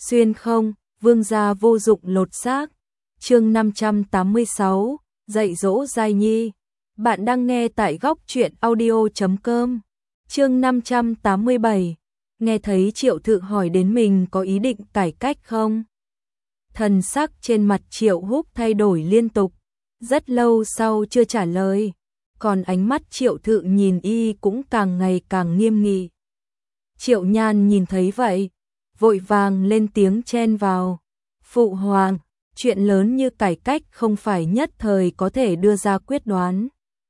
xuyên không, vương gia vô dụng lột xác. Chương 586, dạy dỗ Giai Nhi. Bạn đang nghe tại góc truyện audio.com. Chương 587. Nghe thấy Triệu Thự hỏi đến mình có ý định cải cách không? Thần sắc trên mặt Triệu Húc thay đổi liên tục, rất lâu sau chưa trả lời, còn ánh mắt Triệu Thự nhìn y cũng càng ngày càng nghiêm nghị. Triệu Nhan nhìn thấy vậy, vội vàng lên tiếng chen vào. Phụ hoàng, chuyện lớn như cải cách không phải nhất thời có thể đưa ra quyết đoán.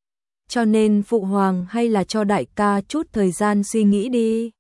Cho nên phụ hoàng hay là cho đại ca chút thời gian suy nghĩ đi.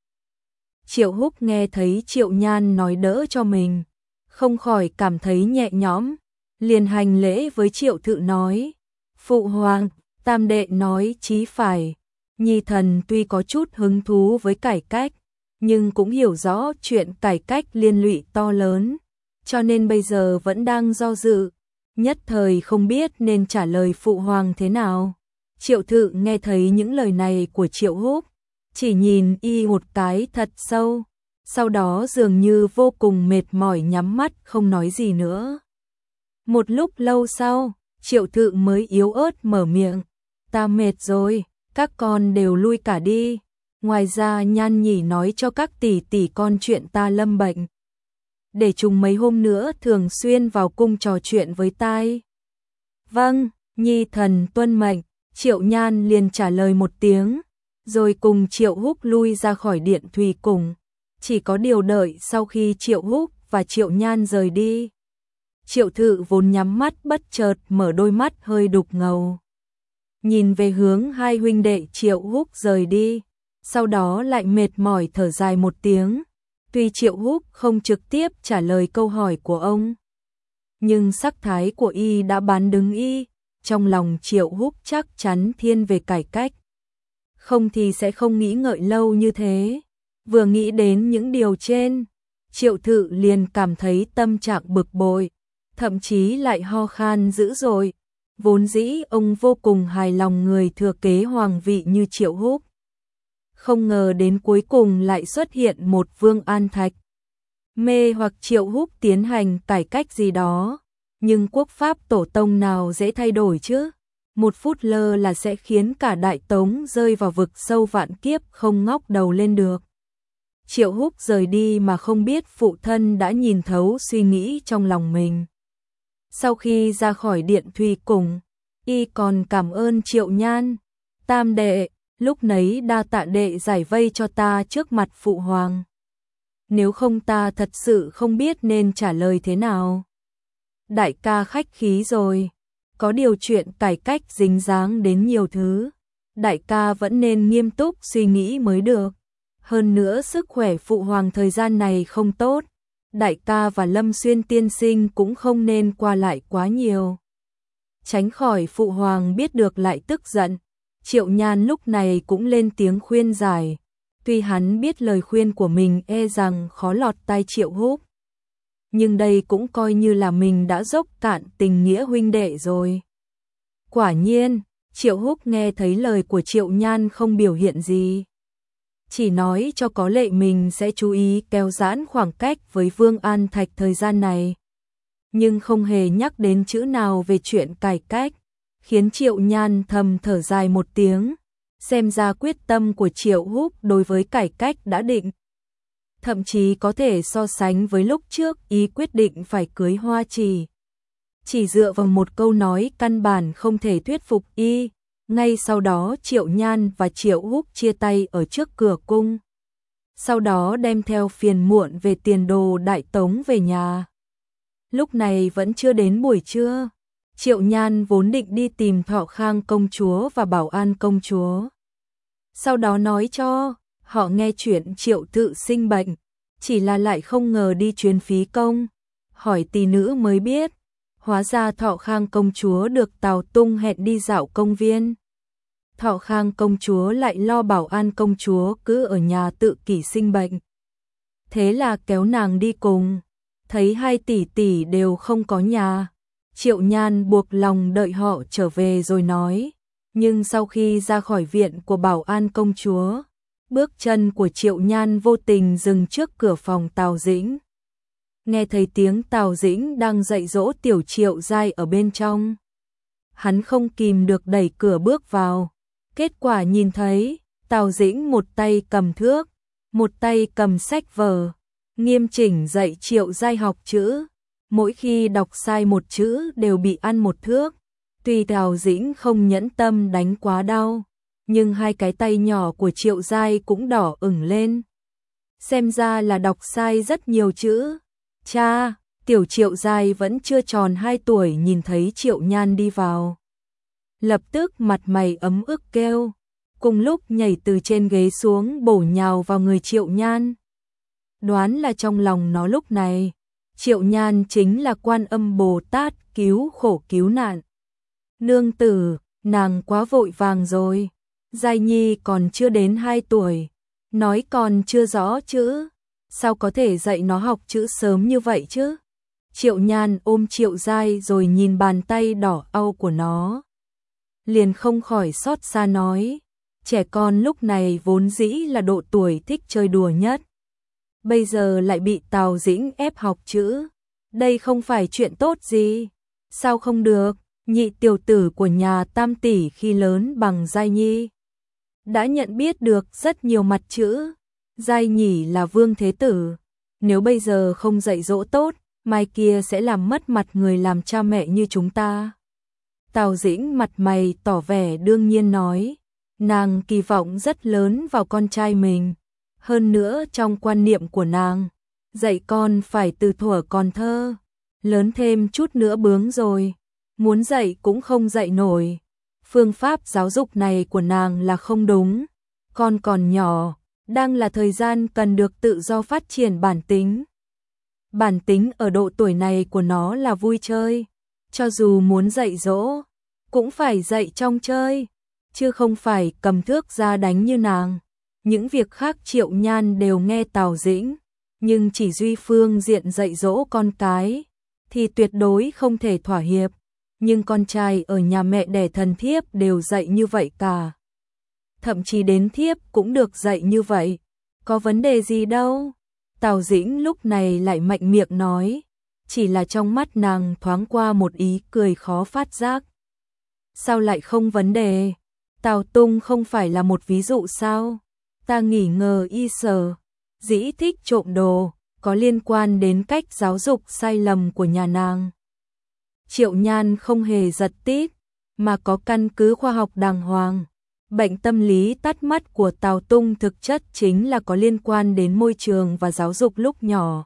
Triệu Húc nghe thấy Triệu Nhan nói đỡ cho mình, không khỏi cảm thấy nhẹ nhõm, liền hành lễ với Triệu Thự nói. Phụ hoàng, tam đệ nói chí phải, nhi thần tuy có chút hứng thú với cải cách, nhưng cũng hiểu rõ chuyện cải cách liên lụy to lớn, cho nên bây giờ vẫn đang do dự, nhất thời không biết nên trả lời phụ hoàng thế nào. Triệu Thự nghe thấy những lời này của Triệu Húc, chỉ nhìn y một cái thật sâu, sau đó dường như vô cùng mệt mỏi nhắm mắt không nói gì nữa. Một lúc lâu sau, Triệu Thự mới yếu ớt mở miệng, ta mệt rồi, các con đều lui cả đi. Ngoài ra Nhan Nhỉ nói cho các tỷ tỷ con chuyện ta lâm bệnh, để chúng mấy hôm nữa thường xuyên vào cung trò chuyện với tai. Vâng, nhi thần tuân mệnh. Triệu Nhan liền trả lời một tiếng, rồi cùng Triệu Húc lui ra khỏi điện thủy cung. Chỉ có điều đợi sau khi Triệu Húc và Triệu Nhan rời đi, Triệu Thự vốn nhắm mắt bất chợt mở đôi mắt hơi đục ngầu, nhìn về hướng hai huynh đệ Triệu Húc rời đi, sau đó lại mệt mỏi thở dài một tiếng. Tuy Triệu Húc không trực tiếp trả lời câu hỏi của ông, nhưng sắc thái của y đã bán đứng y. Trong lòng Triệu Húc chắc chắn thiên về cải cách, không thì sẽ không nghĩ ngợi lâu như thế. Vừa nghĩ đến những điều trên, Triệu Thự liền cảm thấy tâm trạng bực bội, thậm chí lại ho khan dữ dội. Vốn dĩ ông vô cùng hài lòng người thừa kế hoàng vị như Triệu Húc, không ngờ đến cuối cùng lại xuất hiện một Vương An Thạch, mê hoặc Triệu Húc tiến hành cải cách gì đó. Nhưng quốc pháp tổ tông nào dễ thay đổi chứ? Một phút lơ là sẽ khiến cả Đại Tống rơi vào vực sâu vạn kiếp không ngóc đầu lên được. Triệu Húc rời đi mà không biết phụ thân đã nhìn thấu suy nghĩ trong lòng mình. Sau khi ra khỏi điện thủy cung, y còn cảm ơn Triệu Nhan. Tam đệ, lúc nấy đa tạ đệ giải vây cho ta trước mặt phụ hoàng. Nếu không ta thật sự không biết nên trả lời thế nào. Đại ca khách khí rồi, có điều chuyện cải cách dính dáng đến nhiều thứ, đại ca vẫn nên nghiêm túc suy nghĩ mới được. Hơn nữa sức khỏe phụ hoàng thời gian này không tốt, đại ca và Lâm Xuyên tiên sinh cũng không nên qua lại quá nhiều, tránh khỏi phụ hoàng biết được lại tức giận. Triệu Nhan lúc này cũng lên tiếng khuyên giải, tuy hắn biết lời khuyên của mình e rằng khó lọt tai Triệu Húc, nhưng đây cũng coi như là mình đã dốc cạn tình nghĩa huynh đệ rồi. Quả nhiên, Triệu Húc nghe thấy lời của Triệu Nhan không biểu hiện gì, chỉ nói cho có lệ mình sẽ chú ý kéo giãn khoảng cách với Vương An Thạch thời gian này, nhưng không hề nhắc đến chữ nào về chuyện cải cách, khiến Triệu Nhan thầm thở dài một tiếng, xem ra quyết tâm của Triệu Húc đối với cải cách đã định. Thậm chí có thể so sánh với lúc trước y quyết định phải cưới Hoa chỉ dựa vào một câu nói căn bản không thể thuyết phục y. Ngay sau đó Triệu Nhan và Triệu Húc chia tay ở trước cửa cung, sau đó đem theo phiền muộn về tiền đồ Đại Tống về nhà. Lúc này vẫn chưa đến buổi trưa, Triệu Nhan vốn định đi tìm Thọ Khang công chúa và Bảo An công chúa, sau đó nói cho họ nghe chuyện Triệu Thự sinh bệnh, chỉ là lại không ngờ đi chuyến phí công, hỏi tỷ nữ mới biết, hóa ra Thọ Khang công chúa được Tào Tung hẹn đi dạo công viên. Thọ Khang công chúa lại lo Bảo An công chúa cứ ở nhà tự kỷ sinh bệnh, thế là kéo nàng đi cùng, thấy hai tỷ tỷ đều không có nhà, Triệu Nhan buộc lòng đợi họ trở về rồi nói. Nhưng sau khi ra khỏi viện của Bảo An công chúa, bước chân của Triệu Nhan vô tình dừng trước cửa phòng Tào Dĩnh. nghe thấy tiếng Tào Dĩnh đang dạy dỗ tiểu Triệu Giai ở bên trong. Hắn không kìm được đẩy cửa bước vào, kết quả nhìn thấy Tào Dĩnh một tay cầm thước, một tay cầm sách vở, nghiêm chỉnh dạy Triệu Giai học chữ, mỗi khi đọc sai một chữ đều bị ăn một thước. Tuy Tào Dĩnh không nhẫn tâm đánh quá đau, nhưng hai cái tay nhỏ của Triệu Giai cũng đỏ ửng lên. Xem ra là đọc sai rất nhiều chữ. Cha, tiểu Triệu Giai vẫn chưa tròn 2 tuổi nhìn thấy Triệu Nhan đi vào. Lập tức mặt mày ấm ức kêu, cùng lúc nhảy từ trên ghế xuống bổ nhào vào người Triệu Nhan. Đoán là trong lòng nó lúc này, Triệu Nhan chính là Quan Âm Bồ Tát cứu khổ cứu nạn. Nương tử, nàng quá vội vàng rồi, Giai Nhi còn chưa đến 2 tuổi, nói còn chưa rõ chữ, sao có thể dạy nó học chữ sớm như vậy chứ? Triệu Nhan ôm Triệu Giai rồi nhìn bàn tay đỏ au của nó. Liền không khỏi xót xa nói, trẻ con lúc này vốn dĩ là độ tuổi thích chơi đùa nhất. Bây giờ lại bị Tào Dĩnh ép học chữ, đây không phải chuyện tốt gì, sao không được, nhị tiểu tử của nhà Tam tỷ khi lớn bằng Giai Nhi. Đã nhận biết được rất nhiều mặt chữ, Giai Nhỉ là vương thế tử, nếu bây giờ không dạy dỗ tốt, mai kia sẽ làm mất mặt người làm cha mẹ như chúng ta. Tào Dĩnh mặt mày tỏ vẻ đương nhiên nói, nàng kỳ vọng rất lớn vào con trai mình, hơn nữa trong quan niệm của nàng, dạy con phải từ thuở còn thơ, lớn thêm chút nữa bướng rồi, muốn dạy cũng không dạy nổi. Phương pháp giáo dục này của nàng là không đúng, con còn nhỏ, đang là thời gian cần được tự do phát triển bản tính. Bản tính ở độ tuổi này của nó là vui chơi, cho dù muốn dạy dỗ, cũng phải dạy trong chơi, chứ không phải cầm thước ra đánh như nàng. Những việc khác Triệu Nhan đều nghe Tào Dĩnh, nhưng chỉ duy phương diện dạy dỗ con cái, thì tuyệt đối không thể thỏa hiệp. Nhưng con trai ở nhà mẹ đẻ thần thiếp đều dạy như vậy cả. Thậm chí đến thiếp cũng được dạy như vậy, có vấn đề gì đâu. Tào Dĩnh lúc này lại mạnh miệng nói, chỉ là trong mắt nàng thoáng qua một ý cười khó phát giác. Sao lại không vấn đề? Tào Tung không phải là một ví dụ sao? Ta nghi ngờ y sở, dĩ thích trộm đồ, có liên quan đến cách giáo dục sai lầm của nhà nàng. Triệu Nhan không hề giật tít, mà có căn cứ khoa học đàng hoàng. Bệnh tâm lý tắt mắt của Tào Tung thực chất chính là có liên quan đến môi trường và giáo dục lúc nhỏ,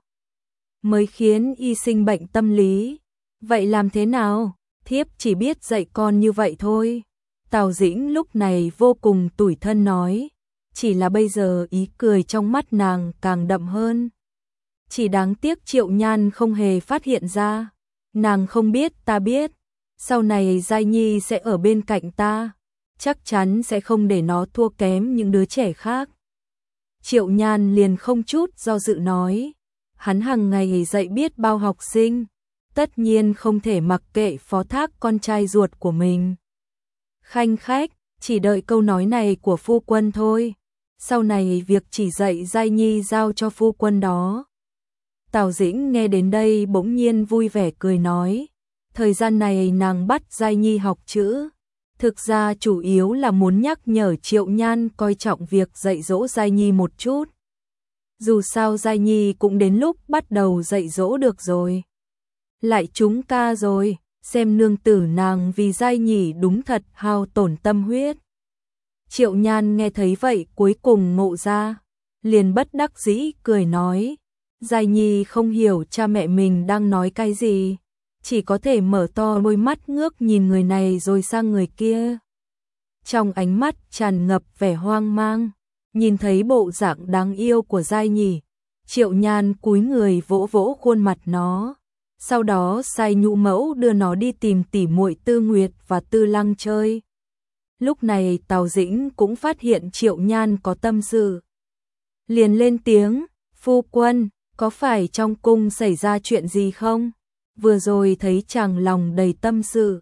mới khiến y sinh bệnh tâm lý. Vậy làm thế nào? Thiếp chỉ biết dạy con như vậy thôi. Tào Dĩnh lúc này vô cùng tủi thân nói, chỉ là bây giờ ý cười trong mắt nàng càng đậm hơn. Chỉ đáng tiếc Triệu Nhan không hề phát hiện ra. Nàng không biết ta biết, sau này Giai Nhi sẽ ở bên cạnh ta, chắc chắn sẽ không để nó thua kém những đứa trẻ khác. Triệu Nhan liền không chút do dự nói, hắn hàng ngày dạy biết bao học sinh, tất nhiên không thể mặc kệ phó thác con trai ruột của mình. Khanh khách, chỉ đợi câu nói này của phu quân thôi, sau này việc chỉ dạy Giai Nhi giao cho phu quân đó. Tào Dĩnh nghe đến đây bỗng nhiên vui vẻ cười nói, thời gian này nàng bắt Giai Nhi học chữ, thực ra chủ yếu là muốn nhắc nhở Triệu Nhan coi trọng việc dạy dỗ Giai Nhi một chút. Dù sao Giai Nhi cũng đến lúc bắt đầu dạy dỗ được rồi. Lại trúng ca rồi, xem nương tử nàng vì Giai Nhi đúng thật hao tổn tâm huyết. Triệu Nhan nghe thấy vậy cuối cùng ngộ ra, liền bất đắc dĩ cười nói, Giai Nhi không hiểu cha mẹ mình đang nói cái gì, chỉ có thể mở to đôi mắt ngước nhìn người này rồi sang người kia. Trong ánh mắt tràn ngập vẻ hoang mang, nhìn thấy bộ dạng đáng yêu của Giai Nhi, Triệu Nhan cúi người vỗ vỗ khuôn mặt nó, sau đó sai nhũ mẫu đưa nó đi tìm tỉ muội Tư Nguyệt và Tư Lăng chơi. Lúc này Tào Dĩnh cũng phát hiện Triệu Nhan có tâm sự, liền lên tiếng, phu quân, có phải trong cung xảy ra chuyện gì không? Vừa rồi thấy chàng lòng đầy tâm sự.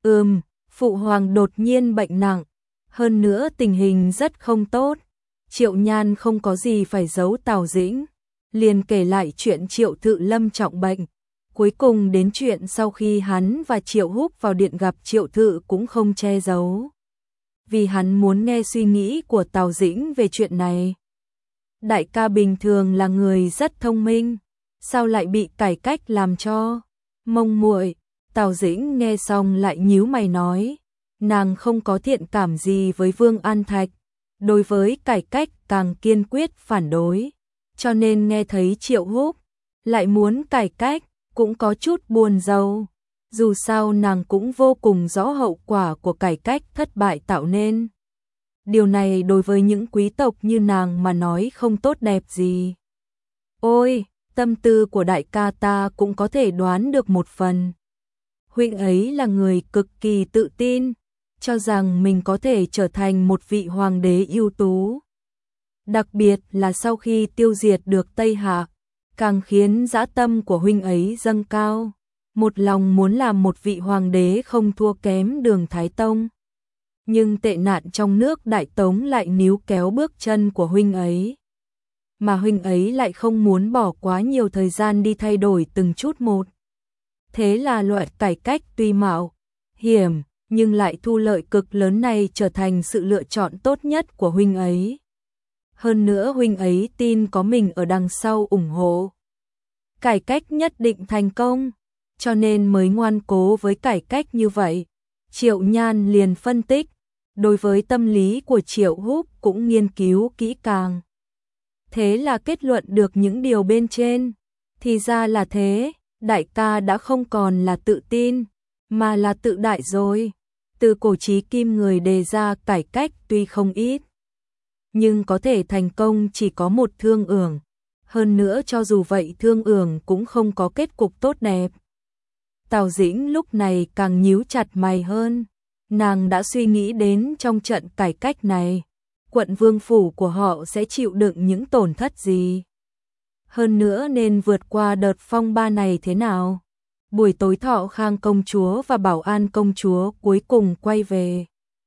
Phụ hoàng đột nhiên bệnh nặng, hơn nữa tình hình rất không tốt. Triệu Nhan không có gì phải giấu Tào Dĩnh, liền kể lại chuyện Triệu Thự Lâm trọng bệnh. Cuối cùng đến chuyện sau khi hắn và Triệu Húc vào điện gặp Triệu Thự cũng không che giấu. Vì hắn muốn nghe suy nghĩ của Tào Dĩnh về chuyện này. Đại ca bình thường là người rất thông minh, sao lại bị cải cách làm cho mông muội? Tào Dĩnh nghe xong lại nhíu mày nói, nàng không có thiện cảm gì với Vương An Thạch, đối với cải cách càng kiên quyết phản đối, cho nên nghe thấy Triệu Húc lại muốn cải cách, cũng có chút buồn rầu. Dù sao nàng cũng vô cùng rõ hậu quả của cải cách thất bại tạo nên. Điều này đối với những quý tộc như nàng mà nói không tốt đẹp gì. Ôi, tâm tư của đại ca ta cũng có thể đoán được một phần. Huynh ấy là người cực kỳ tự tin, cho rằng mình có thể trở thành một vị hoàng đế ưu tú. Đặc biệt là sau khi tiêu diệt được Tây Hạ, càng khiến dã tâm của huynh ấy dâng cao, một lòng muốn làm một vị hoàng đế không thua kém Đường Thái Tông. Nhưng tệ nạn trong nước Đại Tống lại níu kéo bước chân của huynh ấy. Mà huynh ấy lại không muốn bỏ quá nhiều thời gian đi thay đổi từng chút một. Thế là loại cải cách tuy mạo hiểm, nhưng lại thu lợi cực lớn này trở thành sự lựa chọn tốt nhất của huynh ấy. Hơn nữa huynh ấy tin có mình ở đằng sau ủng hộ. Cải cách nhất định thành công, cho nên mới ngoan cố với cải cách như vậy. Triệu Nhan liền phân tích, đối với tâm lý của Triệu Húc cũng nghiên cứu kỹ càng. Thế là kết luận được những điều bên trên. Thì ra là thế, đại ca đã không còn là tự tin, mà là tự đại rồi. Từ cổ chí kim người đề ra cải cách tuy không ít, nhưng có thể thành công chỉ có một Thương Ưởng. Hơn nữa cho dù vậy Thương Ưởng cũng không có kết cục tốt đẹp. Tào Dĩnh lúc này càng nhíu chặt mày hơn. Nàng đã suy nghĩ đến trong trận cải cách này, quận vương phủ của họ sẽ chịu đựng những tổn thất gì. Hơn nữa nên vượt qua đợt phong ba này thế nào. Buổi tối Thọ Khang công chúa và Bảo An công chúa cuối cùng quay về.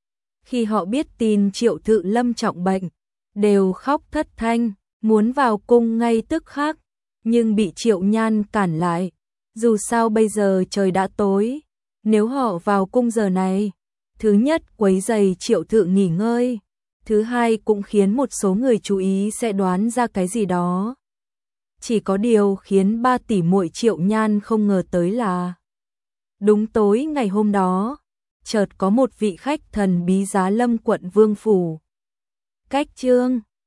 Khi họ biết tin Triệu Thự Lâm trọng bệnh, đều khóc thất thanh, muốn vào cung ngay tức khắc, nhưng bị Triệu Nhan cản lại. Dù sao bây giờ trời đã tối, nếu họ vào cung giờ này, thứ nhất quấy rầy Triệu Thự nghỉ ngơi, thứ hai cũng khiến một số người chú ý sẽ đoán ra cái gì đó. Chỉ có điều khiến ba tỷ muội Triệu Nhan không ngờ tới là đúng tối ngày hôm đó, chợt có một vị khách thần bí giá lâm quận vương phủ. Cách chương